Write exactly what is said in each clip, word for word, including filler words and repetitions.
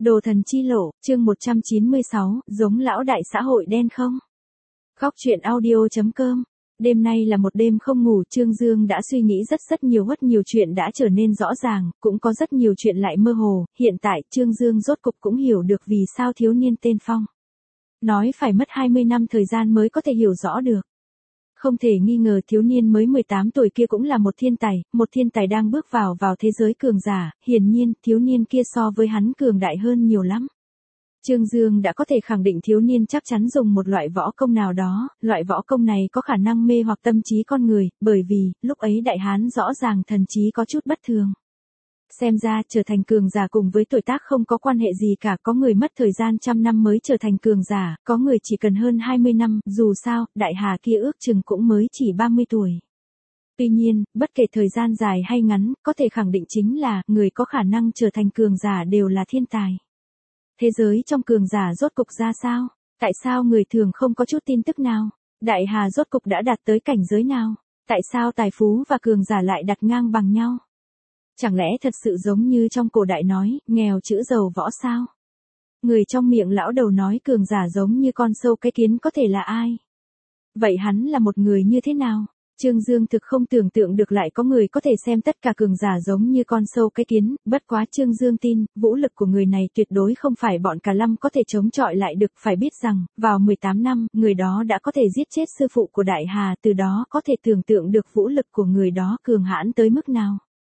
Đồ thần chi lộ, chương một trăm chín mươi sáu, giống lão đại xã hội đen không? Góc truyện audio.com. Đêm nay là một đêm không ngủ, Trương Dương đã suy nghĩ rất rất nhiều, rất nhiều chuyện đã trở nên rõ ràng, cũng có rất nhiều chuyện lại mơ hồ. Hiện tại Trương Dương rốt cục cũng hiểu được vì sao thiếu niên tên Phong nói phải mất hai mươi năm thời gian mới có thể hiểu rõ được. Không thể nghi ngờ thiếu niên mới mười tám tuổi kia cũng là một thiên tài, một thiên tài đang bước vào vào thế giới cường giả, hiển nhiên thiếu niên kia so với hắn cường đại hơn nhiều lắm. Trương Dương đã có thể khẳng định thiếu niên chắc chắn dùng một loại võ công nào đó, loại võ công này có khả năng mê hoặc tâm trí con người, bởi vì, lúc ấy đại hán rõ ràng thần trí có chút bất thường. Xem ra trở thành cường giả cùng với tuổi tác không có quan hệ gì cả, có người mất thời gian trăm năm mới trở thành cường giả, có người chỉ cần hơn hai mươi năm, dù sao, đại hà kia ước chừng cũng mới chỉ ba mươi tuổi. Tuy nhiên, bất kể thời gian dài hay ngắn, có thể khẳng định chính là, người có khả năng trở thành cường giả đều là thiên tài. Thế giới trong cường giả rốt cục ra sao? Tại sao người thường không có chút tin tức nào? Đại hà rốt cục đã đạt tới cảnh giới nào? Tại sao tài phú và cường giả lại đặt ngang bằng nhau? Chẳng lẽ thật sự giống như trong cổ đại nói, nghèo chữ giàu võ sao? Người trong miệng lão đầu nói cường giả giống như con sâu cái kiến có thể là ai? Vậy hắn là một người như thế nào? Trương Dương thực không tưởng tượng được lại có người có thể xem tất cả cường giả giống như con sâu cái kiến, bất quá Trương Dương tin, vũ lực của người này tuyệt đối không phải bọn Cà Lâm có thể chống chọi lại được, phải biết rằng, vào mười tám năm, người đó đã có thể giết chết sư phụ của Đại Hà, từ đó có thể tưởng tượng được vũ lực của người đó cường hãn tới mức nào.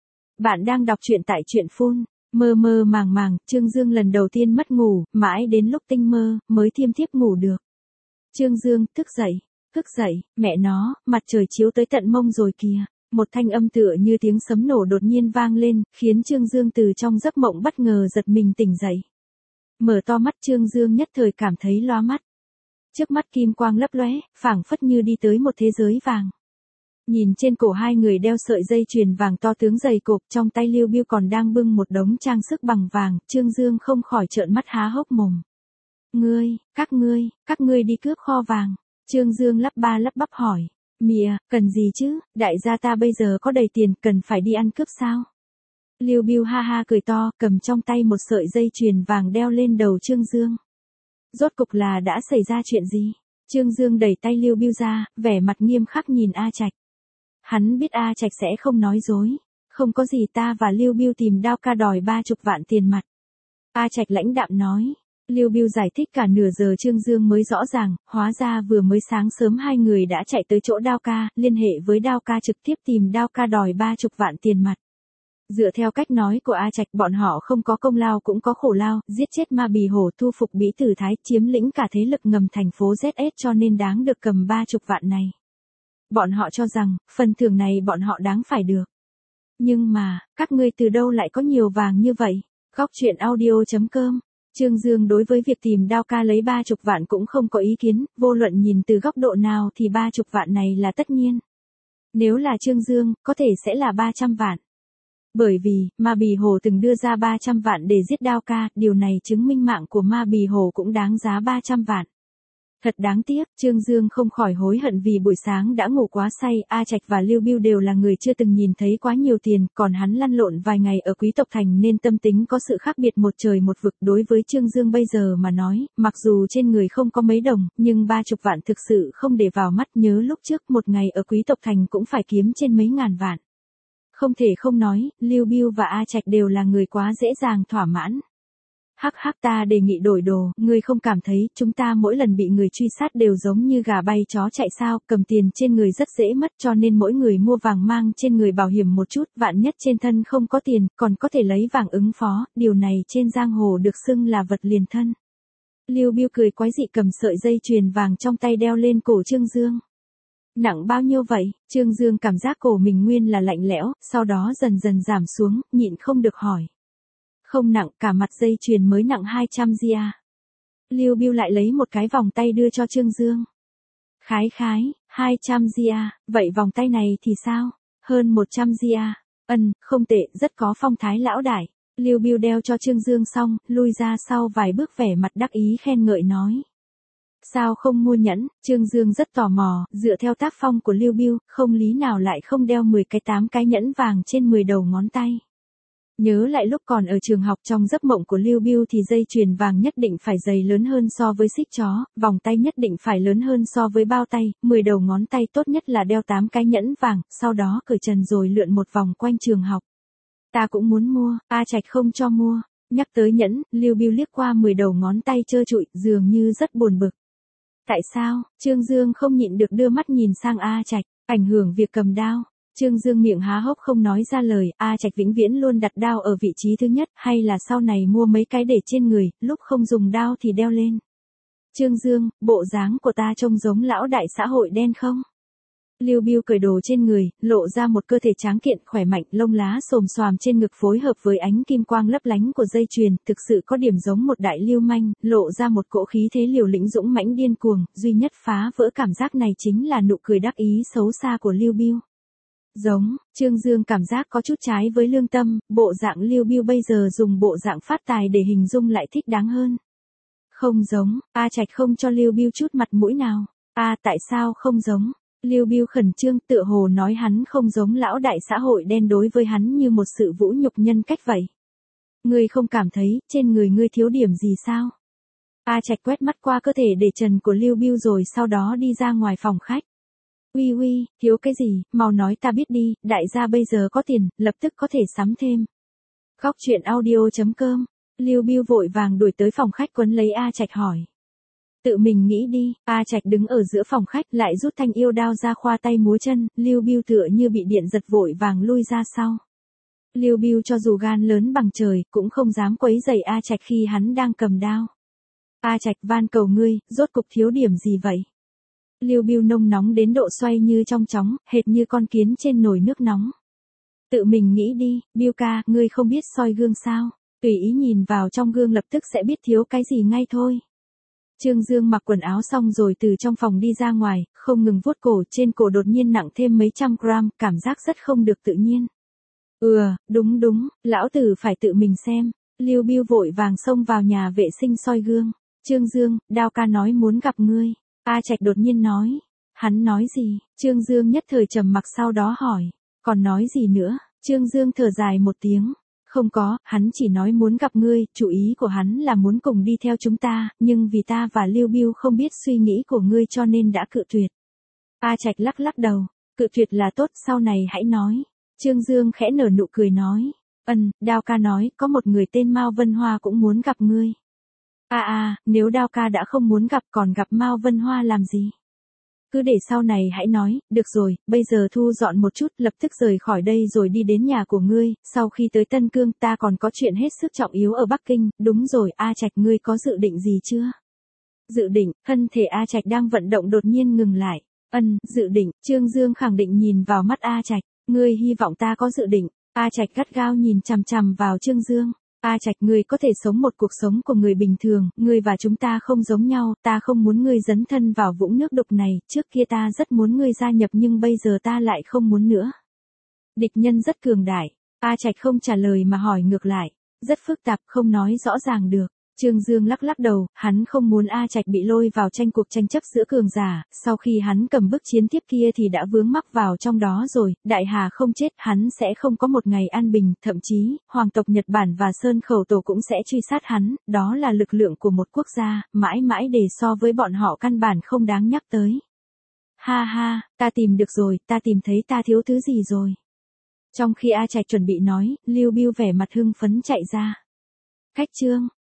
Bạn đang đọc truyện tại truyện phun, mơ mơ màng màng, Trương Dương lần đầu tiên mất ngủ, mãi đến lúc tinh mơ, mới thiêm thiếp ngủ được. Trương Dương, thức dậy. Thức dậy, mẹ nó, mặt trời chiếu tới tận mông rồi kìa. Một thanh âm tựa như tiếng sấm nổ đột nhiên vang lên, khiến Trương Dương từ trong giấc mộng bất ngờ giật mình tỉnh dậy. Mở to mắt Trương Dương nhất thời cảm thấy loa mắt. Trước mắt kim quang lấp lóe, phảng phất như đi tới một thế giới vàng. Nhìn trên cổ hai người đeo sợi dây chuyền vàng to tướng dày cộp, trong tay Lưu Biêu còn đang bưng một đống trang sức bằng vàng, Trương Dương không khỏi trợn mắt há hốc mồm. Ngươi, các ngươi, các ngươi đi cướp kho vàng. Trương Dương lắp ba lắp bắp hỏi, mịa, cần gì chứ, đại gia ta bây giờ có đầy tiền, cần phải đi ăn cướp sao? Lưu Biêu ha ha cười to, cầm trong tay một sợi dây chuyền vàng đeo lên đầu Trương Dương. Rốt cục là đã xảy ra chuyện gì? Trương Dương đẩy tay Lưu Biêu ra, vẻ mặt nghiêm khắc nhìn A Trạch. Hắn biết A Trạch sẽ không nói dối, không có gì, ta và Lưu Biêu tìm Đao Ca đòi ba chục vạn tiền mặt. A Trạch lãnh đạm nói. Lưu Biêu giải thích cả nửa giờ Trương Dương mới rõ ràng, hóa ra vừa mới sáng sớm hai người đã chạy tới chỗ Đao Ca, liên hệ với Đao Ca trực tiếp tìm Đao Ca đòi ba chục vạn tiền mặt. Dựa theo cách nói của A Trạch, bọn họ không có công lao cũng có khổ lao, giết chết Ma Bì Hổ, thu phục Bỉ Tử Thái, chiếm lĩnh cả thế lực ngầm thành phố Z S cho nên đáng được cầm ba chục vạn này. Bọn họ cho rằng, phần thưởng này bọn họ đáng phải được. Nhưng mà, các ngươi từ đâu lại có nhiều vàng như vậy? Góc truyện audio.com. Trương Dương đối với việc tìm Đao Ca lấy ba chục vạn cũng không có ý kiến, vô luận nhìn từ góc độ nào thì ba chục vạn này là tất nhiên. Nếu là Trương Dương, có thể sẽ là ba trăm vạn. Bởi vì, Ma Bì Hồ từng đưa ra ba trăm vạn để giết Đao Ca, điều này chứng minh mạng của Ma Bì Hồ cũng đáng giá ba trăm vạn. Thật đáng tiếc, Trương Dương không khỏi hối hận vì buổi sáng đã ngủ quá say, A Trạch và Lưu Biêu đều là người chưa từng nhìn thấy quá nhiều tiền, còn hắn lăn lộn vài ngày ở quý tộc thành nên tâm tính có sự khác biệt một trời một vực. Đối với Trương Dương bây giờ mà nói, mặc dù trên người không có mấy đồng, nhưng ba chục vạn thực sự không để vào mắt, nhớ lúc trước một ngày ở quý tộc thành cũng phải kiếm trên mấy ngàn vạn. Không thể không nói, Lưu Biêu và A Trạch đều là người quá dễ dàng thỏa mãn. Hắc hắc, ta đề nghị đổi đồ, ngươi không cảm thấy chúng ta mỗi lần bị người truy sát đều giống như gà bay chó chạy sao? Cầm tiền trên người rất dễ mất, cho nên mỗi người mua vàng mang trên người bảo hiểm một chút, vạn nhất trên thân không có tiền, còn có thể lấy vàng ứng phó, điều này trên giang hồ được xưng là vật liền thân. Lưu Biêu cười quái dị cầm sợi dây chuyền vàng trong tay đeo lên cổ Trương Dương. Nặng bao nhiêu vậy? Trương Dương cảm giác cổ mình nguyên là lạnh lẽo, sau đó dần dần giảm xuống, nhịn không được hỏi. Không nặng, cả mặt dây chuyền mới nặng hai trăm gia. Lưu Biêu lại lấy một cái vòng tay đưa cho Trương Dương. Khái khái, hai trăm gia, vậy vòng tay này thì sao? Hơn một trăm gia. Ân, không tệ, rất có phong thái lão đại. Lưu Biêu đeo cho Trương Dương xong, lui ra sau vài bước vẻ mặt đắc ý khen ngợi nói. Sao không mua nhẫn? Trương Dương rất tò mò, dựa theo tác phong của Lưu Biêu, không lý nào lại không đeo mười cái tám cái nhẫn vàng trên mười đầu ngón tay. Nhớ lại lúc còn ở trường học, trong giấc mộng của Lưu Biêu thì dây chuyền vàng nhất định phải dày lớn hơn so với xích chó, vòng tay nhất định phải lớn hơn so với bao tay, mười đầu ngón tay tốt nhất là đeo tám cái nhẫn vàng, sau đó cởi trần rồi lượn một vòng quanh trường học. Ta cũng muốn mua, A Trạch không cho mua. Nhắc tới nhẫn, Lưu Biêu liếc qua mười đầu ngón tay trơ trụi, dường như rất buồn bực. Tại sao? Trương Dương không nhịn được đưa mắt nhìn sang A Trạch, ảnh hưởng việc cầm đao. Trương Dương miệng há hốc không nói ra lời, A Trạch vĩnh viễn luôn đặt đao ở vị trí thứ nhất, hay là sau này mua mấy cái để trên người, lúc không dùng đao thì đeo lên. Trương Dương, bộ dáng của ta trông giống lão đại xã hội đen không? Lưu Biêu cởi đồ trên người, lộ ra một cơ thể tráng kiện khỏe mạnh, lông lá xồm xoàm trên ngực phối hợp với ánh kim quang lấp lánh của dây chuyền, thực sự có điểm giống một đại lưu manh, lộ ra một cỗ khí thế liều lĩnh dũng mãnh điên cuồng, duy nhất phá vỡ cảm giác này chính là nụ cười đắc ý xấu xa của Lưu Biêu. Giống, Trương Dương cảm giác có chút trái với lương tâm, bộ dạng Lưu Biêu bây giờ dùng bộ dạng phát tài để hình dung lại thích đáng hơn. Không giống, A Trạch không cho Lưu Biêu chút mặt mũi nào. A tại sao không giống? Lưu Biêu khẩn trương, tựa hồ nói hắn không giống lão đại xã hội đen đối với hắn như một sự vũ nhục nhân cách vậy. Ngươi không cảm thấy trên người ngươi thiếu điểm gì sao? A Trạch quét mắt qua cơ thể để trần của Lưu Biêu rồi sau đó đi ra ngoài phòng khách. Uy uy, thiếu cái gì, mau nói ta biết đi, đại gia bây giờ có tiền, lập tức có thể sắm thêm. Góc truyện audio chấm com. Lưu Biêu vội vàng đuổi tới phòng khách quấn lấy A Trạch hỏi. Tự mình nghĩ đi, A Trạch đứng ở giữa phòng khách lại rút thanh yêu đao ra khoa tay múa chân, Lưu Biêu tựa như bị điện giật vội vàng lui ra sau. Lưu Biêu cho dù gan lớn bằng trời, cũng không dám quấy rầy A Trạch khi hắn đang cầm đao. A Trạch van cầu ngươi, rốt cục thiếu điểm gì vậy? Lưu Biêu nông nóng đến độ xoay như trong chóng, hệt như con kiến trên nồi nước nóng. Tự mình nghĩ đi, Biêu ca, ngươi không biết soi gương sao? Tùy ý nhìn vào trong gương lập tức sẽ biết thiếu cái gì ngay thôi. Trương Dương mặc quần áo xong rồi từ trong phòng đi ra ngoài, không ngừng vuốt cổ, trên cổ đột nhiên nặng thêm mấy trăm gram, cảm giác rất không được tự nhiên. Ừ, đúng đúng, lão tử phải tự mình xem. Lưu Biêu vội vàng xông vào nhà vệ sinh soi gương. Trương Dương, Đao ca nói muốn gặp ngươi. A Trạch đột nhiên nói. Hắn nói gì? Trương Dương nhất thời trầm mặc sau đó hỏi. Còn nói gì nữa? Trương Dương thở dài một tiếng. Không có, hắn chỉ nói muốn gặp ngươi, chủ ý của hắn là muốn cùng đi theo chúng ta, nhưng vì ta và Lưu Biêu không biết suy nghĩ của ngươi cho nên đã cự tuyệt. A Trạch lắc lắc đầu. Cự tuyệt là tốt, sau này hãy nói. Trương Dương khẽ nở nụ cười nói. Ừm, Đao ca nói, có một người tên Mao Vân Hoa cũng muốn gặp ngươi. À à, nếu Đao ca đã không muốn gặp còn gặp Mao Vân Hoa làm gì? Cứ để sau này hãy nói, được rồi, bây giờ thu dọn một chút, lập tức rời khỏi đây rồi đi đến nhà của ngươi, sau khi tới Tân Cương ta còn có chuyện hết sức trọng yếu ở Bắc Kinh, đúng rồi, A Trạch ngươi có dự định gì chưa? Dự định, thân thể A Trạch đang vận động đột nhiên ngừng lại. Ân, dự định, Trương Dương khẳng định nhìn vào mắt A Trạch, ngươi hy vọng ta có dự định. A Trạch gắt gao nhìn chằm chằm vào Trương Dương. A Trạch, ngươi có thể sống một cuộc sống của người bình thường, ngươi và chúng ta không giống nhau, ta không muốn ngươi dấn thân vào vũng nước đục này, trước kia ta rất muốn ngươi gia nhập nhưng bây giờ ta lại không muốn nữa. Địch nhân rất cường đại. A Trạch không trả lời mà hỏi ngược lại, rất phức tạp, không nói rõ ràng được. Trương Dương lắc lắc đầu, hắn không muốn A Trạch bị lôi vào tranh cuộc tranh chấp giữa cường giả, sau khi hắn cầm bức chiến tiếp kia thì đã vướng mắc vào trong đó rồi, Đại Hà không chết, hắn sẽ không có một ngày an bình, thậm chí, hoàng tộc Nhật Bản và Sơn Khẩu Tổ cũng sẽ truy sát hắn, đó là lực lượng của một quốc gia, mãi mãi để so với bọn họ căn bản không đáng nhắc tới. Ha ha, ta tìm được rồi, ta tìm thấy ta thiếu thứ gì rồi. Trong khi A Trạch chuẩn bị nói, Lưu Biêu vẻ mặt hưng phấn chạy ra. Khách trương,